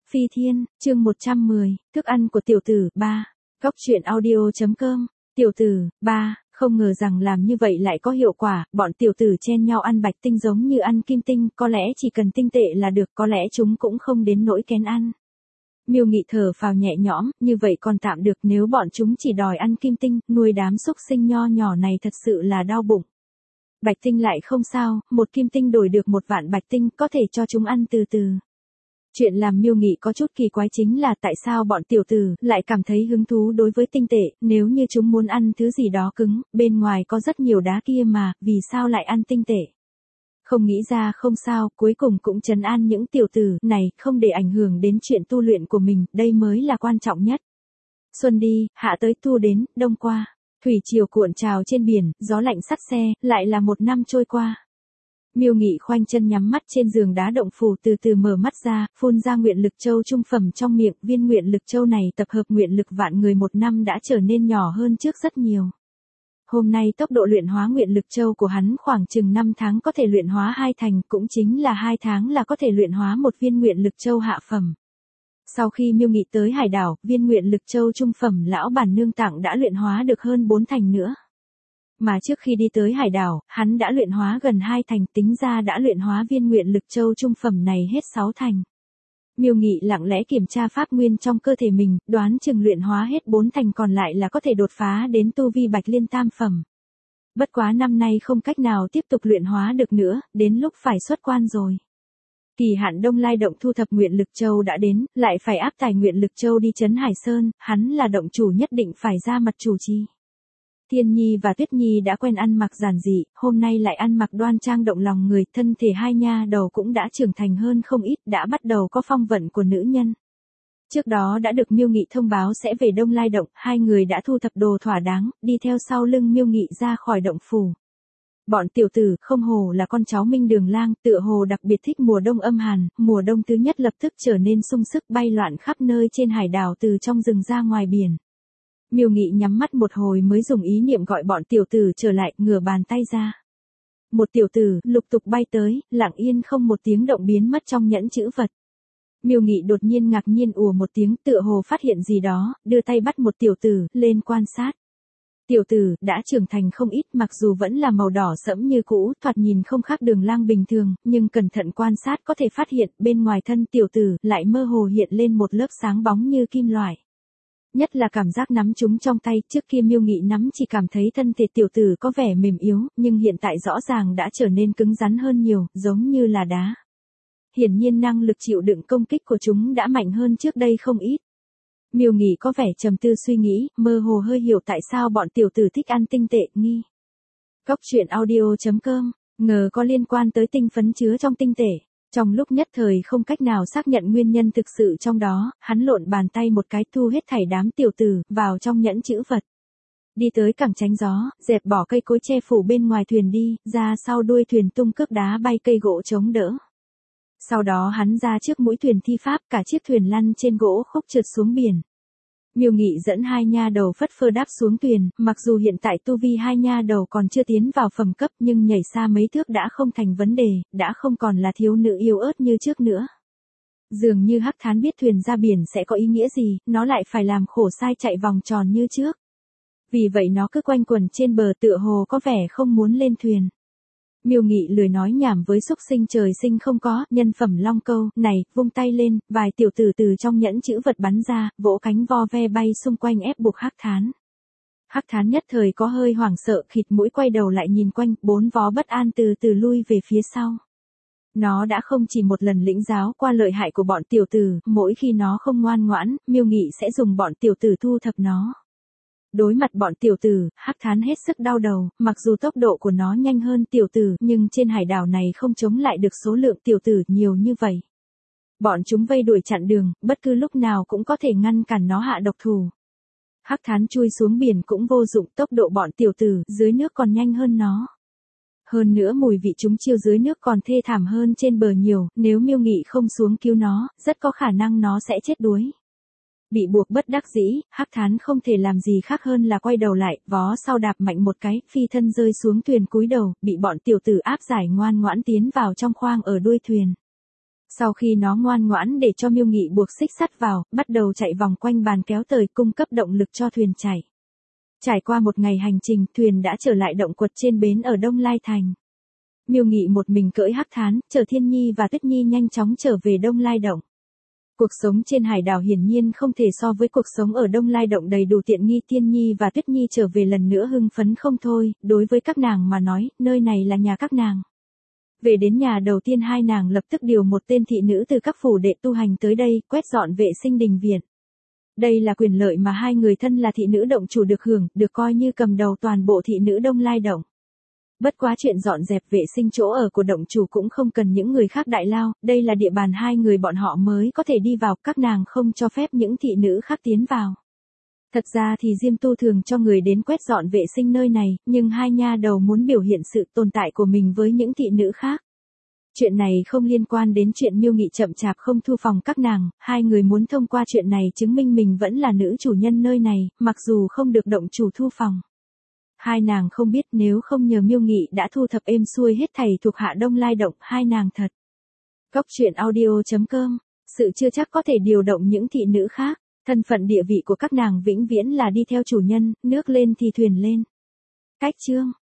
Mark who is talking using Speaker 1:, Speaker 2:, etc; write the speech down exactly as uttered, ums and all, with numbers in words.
Speaker 1: Phi Thiên, chương một trăm mười, thức ăn của tiểu tử, ba. Góc truyện audio.com, tiểu tử, ba, không ngờ rằng làm như vậy lại có hiệu quả, bọn tiểu tử chen nhau ăn bạch tinh giống như ăn kim tinh, có lẽ chỉ cần tinh tệ là được, có lẽ chúng cũng không đến nỗi kén ăn. Miêu Nghị thở phào nhẹ nhõm, như vậy còn tạm được, nếu bọn chúng chỉ đòi ăn kim tinh, nuôi đám xúc sinh nho nhỏ này thật sự là đau bụng. Bạch tinh lại không sao, một kim tinh đổi được một vạn bạch tinh, có thể cho chúng ăn từ từ. Chuyện làm Miêu Nghị có chút kỳ quái chính là tại sao bọn tiểu tử lại cảm thấy hứng thú đối với tinh tệ, nếu như chúng muốn ăn thứ gì đó cứng, bên ngoài có rất nhiều đá kia mà, vì sao lại ăn tinh tệ? Không nghĩ ra không sao, cuối cùng cũng trấn an những tiểu tử này, không để ảnh hưởng đến chuyện tu luyện của mình, đây mới là quan trọng nhất. Xuân đi, hạ tới thu đến, đông qua. Thủy triều cuộn trào trên biển, gió lạnh sắt xe, lại là một năm trôi qua. Miêu Nghị khoanh chân nhắm mắt trên giường đá động phủ, từ từ mở mắt ra, phun ra nguyện lực châu trung phẩm trong miệng, viên nguyện lực châu này tập hợp nguyện lực vạn người một năm đã trở nên nhỏ hơn trước rất nhiều. Hôm nay tốc độ luyện hóa nguyện lực châu của hắn khoảng chừng năm tháng có thể luyện hóa hai thành, cũng chính là hai tháng là có thể luyện hóa một viên nguyện lực châu hạ phẩm. Sau khi Miêu Nghị tới hải đảo, viên nguyện lực châu trung phẩm lão bản nương tặng đã luyện hóa được hơn bốn thành nữa. Mà trước khi đi tới hải đảo, hắn đã luyện hóa gần hai thành, tính ra đã luyện hóa viên nguyện lực châu trung phẩm này hết sáu thành. Miêu Nghị lặng lẽ kiểm tra pháp nguyên trong cơ thể mình, đoán chừng luyện hóa hết bốn thành còn lại là có thể đột phá đến tu vi bạch liên tam phẩm. Bất quá năm nay không cách nào tiếp tục luyện hóa được nữa, đến lúc phải xuất quan rồi. Kỳ hạn Đông Lai động thu thập nguyện lực châu đã đến, lại phải áp tải nguyện lực châu đi trấn Hải Sơn, hắn là động chủ nhất định phải ra mặt chủ trì. Thiên Nhi và Tuyết Nhi đã quen ăn mặc giản dị, hôm nay lại ăn mặc đoan trang động lòng người, thân thể hai nha đầu cũng đã trưởng thành hơn không ít, đã bắt đầu có phong vận của nữ nhân. Trước đó đã được Miêu Nghị thông báo sẽ về Đông Lai động, hai người đã thu thập đồ thỏa đáng, đi theo sau lưng Miêu Nghị ra khỏi động phủ. Bọn tiểu tử không hồ là con cháu Minh Đường Lang, tựa hồ đặc biệt thích mùa đông âm hàn, mùa đông thứ nhất lập tức trở nên sung sức bay loạn khắp nơi trên hải đảo từ trong rừng ra ngoài biển. Miêu Nghị nhắm mắt một hồi mới dùng ý niệm gọi bọn tiểu tử trở lại, ngửa bàn tay ra. Một tiểu tử lục tục bay tới, lặng yên không một tiếng động biến mất trong nhẫn chữ vật. Miêu Nghị đột nhiên ngạc nhiên ùa một tiếng, tựa hồ phát hiện gì đó, đưa tay bắt một tiểu tử lên quan sát. Tiểu tử đã trưởng thành không ít, mặc dù vẫn là màu đỏ sẫm như cũ, thoạt nhìn không khác Đường Lang bình thường, nhưng cẩn thận quan sát có thể phát hiện bên ngoài thân tiểu tử lại mơ hồ hiện lên một lớp sáng bóng như kim loại. Nhất là cảm giác nắm chúng trong tay, trước kia Miêu Nghị nắm chỉ cảm thấy thân thể tiểu tử có vẻ mềm yếu, nhưng hiện tại rõ ràng đã trở nên cứng rắn hơn nhiều, giống như là đá. Hiển nhiên năng lực chịu đựng công kích của chúng đã mạnh hơn trước đây không ít. Miêu Nghị có vẻ trầm tư suy nghĩ, mơ hồ hơi hiểu tại sao bọn tiểu tử thích ăn tinh tệ, nghi. Góc truyện audio.com, ngờ có liên quan tới tinh phấn chứa trong tinh tệ. Trong lúc nhất thời không cách nào xác nhận nguyên nhân thực sự trong đó, hắn lộn bàn tay một cái thu hết thảy đám tiểu tử vào trong nhẫn chữ vật. Đi tới cẳng tránh gió, dẹp bỏ cây cối che phủ bên ngoài thuyền đi, ra sau đuôi thuyền tung cước đá bay cây gỗ chống đỡ. Sau đó hắn ra trước mũi thuyền thi pháp, cả chiếc thuyền lăn trên gỗ khúc trượt xuống biển. Miêu Nghị dẫn hai nha đầu phất phơ đáp xuống thuyền, mặc dù hiện tại tu vi hai nha đầu còn chưa tiến vào phẩm cấp nhưng nhảy xa mấy thước đã không thành vấn đề, đã không còn là thiếu nữ yếu ớt như trước nữa. Dường như Hắc Thán biết thuyền ra biển sẽ có ý nghĩa gì, nó lại phải làm khổ sai chạy vòng tròn như trước. Vì vậy nó cứ quanh quẩn trên bờ tựa hồ có vẻ không muốn lên thuyền. Miêu Nghị lười nói nhảm với xúc sinh trời sinh không có, nhân phẩm long câu, này, vung tay lên, vài tiểu tử từ trong nhẫn chữ vật bắn ra, vỗ cánh vo ve bay xung quanh ép buộc Hắc Thán. Hắc Thán nhất thời có hơi hoảng sợ, khịt mũi quay đầu lại nhìn quanh, bốn vó bất an từ từ lui về phía sau. Nó đã không chỉ một lần lĩnh giáo qua lợi hại của bọn tiểu tử, mỗi khi nó không ngoan ngoãn, Miêu Nghị sẽ dùng bọn tiểu tử thu thập nó. Đối mặt bọn tiểu tử, Hắc Thán hết sức đau đầu, mặc dù tốc độ của nó nhanh hơn tiểu tử, nhưng trên hải đảo này không chống lại được số lượng tiểu tử nhiều như vậy. Bọn chúng vây đuổi chặn đường, bất cứ lúc nào cũng có thể ngăn cản nó hạ độc thủ. Hắc Thán chui xuống biển cũng vô dụng, tốc độ bọn tiểu tử dưới nước còn nhanh hơn nó. Hơn nữa mùi vị chúng chiêu dưới nước còn thê thảm hơn trên bờ nhiều, nếu Miêu Nghị không xuống cứu nó, rất có khả năng nó sẽ chết đuối. Bị buộc bất đắc dĩ, Hắc Thán không thể làm gì khác hơn là quay đầu lại, vó sau đạp mạnh một cái, phi thân rơi xuống thuyền cúi đầu, bị bọn tiểu tử áp giải ngoan ngoãn tiến vào trong khoang ở đuôi thuyền. Sau khi nó ngoan ngoãn để cho Miêu Nghị buộc xích sắt vào, bắt đầu chạy vòng quanh bàn kéo tời cung cấp động lực cho thuyền chảy. Trải qua một ngày hành trình, thuyền đã trở lại động quật trên bến ở Đông Lai Thành. Miêu Nghị một mình cưỡi hắc thán, chờ Thiên Nhi và Tuyết Nhi nhanh chóng trở về Đông Lai Động. Cuộc sống trên hải đảo hiển nhiên không thể so với cuộc sống ở Đông Lai Động đầy đủ tiện nghi. Thiên Nhi và Tuyết Nhi trở về lần nữa hưng phấn không thôi, đối với các nàng mà nói, nơi này là nhà các nàng. Về đến nhà đầu tiên hai nàng lập tức điều một tên thị nữ từ các phủ đệ tu hành tới đây, quét dọn vệ sinh đình viện. Đây là quyền lợi mà hai người thân là thị nữ động chủ được hưởng, được coi như cầm đầu toàn bộ thị nữ Đông Lai Động. Bất quá chuyện dọn dẹp vệ sinh chỗ ở của động chủ cũng không cần những người khác đại lao, đây là địa bàn hai người bọn họ mới có thể đi vào, các nàng không cho phép những thị nữ khác tiến vào. Thật ra thì Diêm Tu thường cho người đến quét dọn vệ sinh nơi này, nhưng hai nha đầu muốn biểu hiện sự tồn tại của mình với những thị nữ khác. Chuyện này không liên quan đến chuyện Miêu Nghị chậm chạp không thu phòng các nàng, hai người muốn thông qua chuyện này chứng minh mình vẫn là nữ chủ nhân nơi này, mặc dù không được động chủ thu phòng. Hai nàng không biết nếu không nhờ Miêu Nghị đã thu thập êm xuôi hết thảy thuộc hạ Đông Lai Động, hai nàng thật. Góc truyện audio chấm com, sự chưa chắc có thể điều động những thị nữ khác, thân phận địa vị của các nàng vĩnh viễn là đi theo chủ nhân, nước lên thì thuyền lên. Cách chương